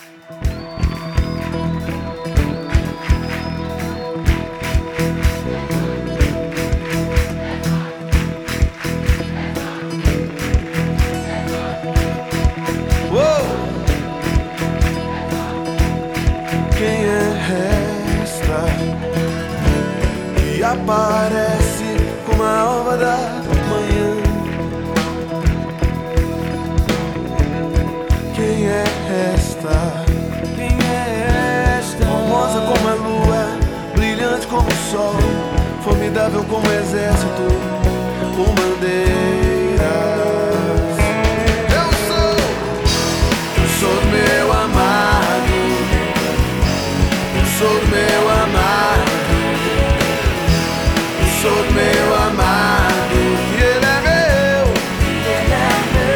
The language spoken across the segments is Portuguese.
Quem é esta que aparece como a alva da manhã? Quem é esta? Quem é esta? Formosa como a lua, brilhante como o sol, formidável como o exército, com bandeiras. Eu sou do meu amado, eu sou do meu amado, eu sou do meu amado, e ele é meu, ele é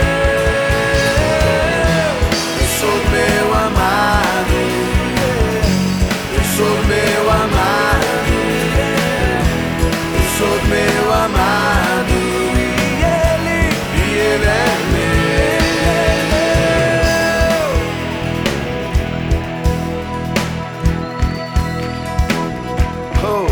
meu. Eu sou do meu amado, eu sou do meu amado, eu sou do meu amado, e ele é meu. Oh,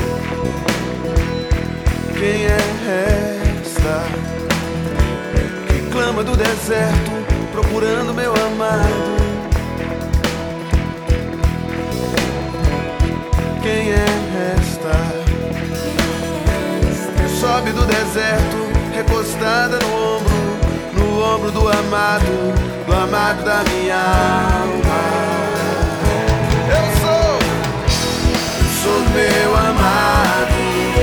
quem é esta que clama do deserto procurando meu amado? Quem é esta que sobe do deserto recostada no ombro do amado da minha alma? Eu sou do meu amado,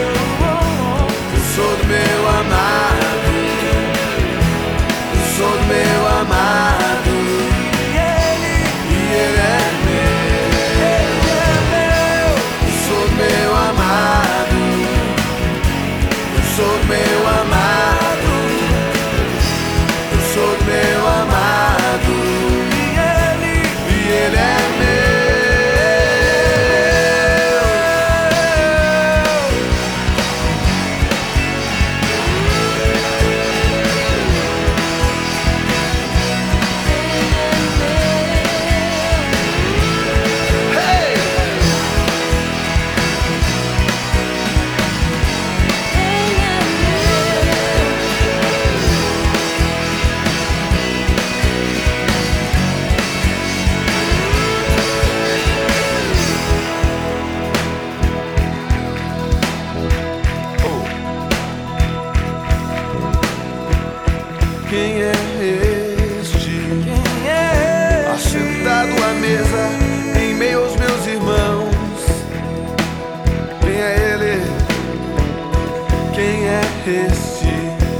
eu sou do meu amado, eu sou do meu amado, e ele é meu. Eu sou do meu amado, eu sou do meu amado, eu sou do meu amado, e ele é meu. Quem é este? Assentado à mesa em meio aos meus irmãos. Quem é ele? Quem é este?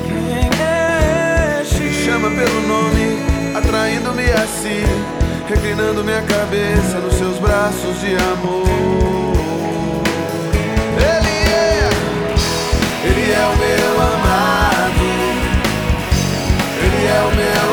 Me chama pelo nome, atraindo-me a si, reclinando minha cabeça nos seus braços de amor. Ele é o meu amado, ele é o meu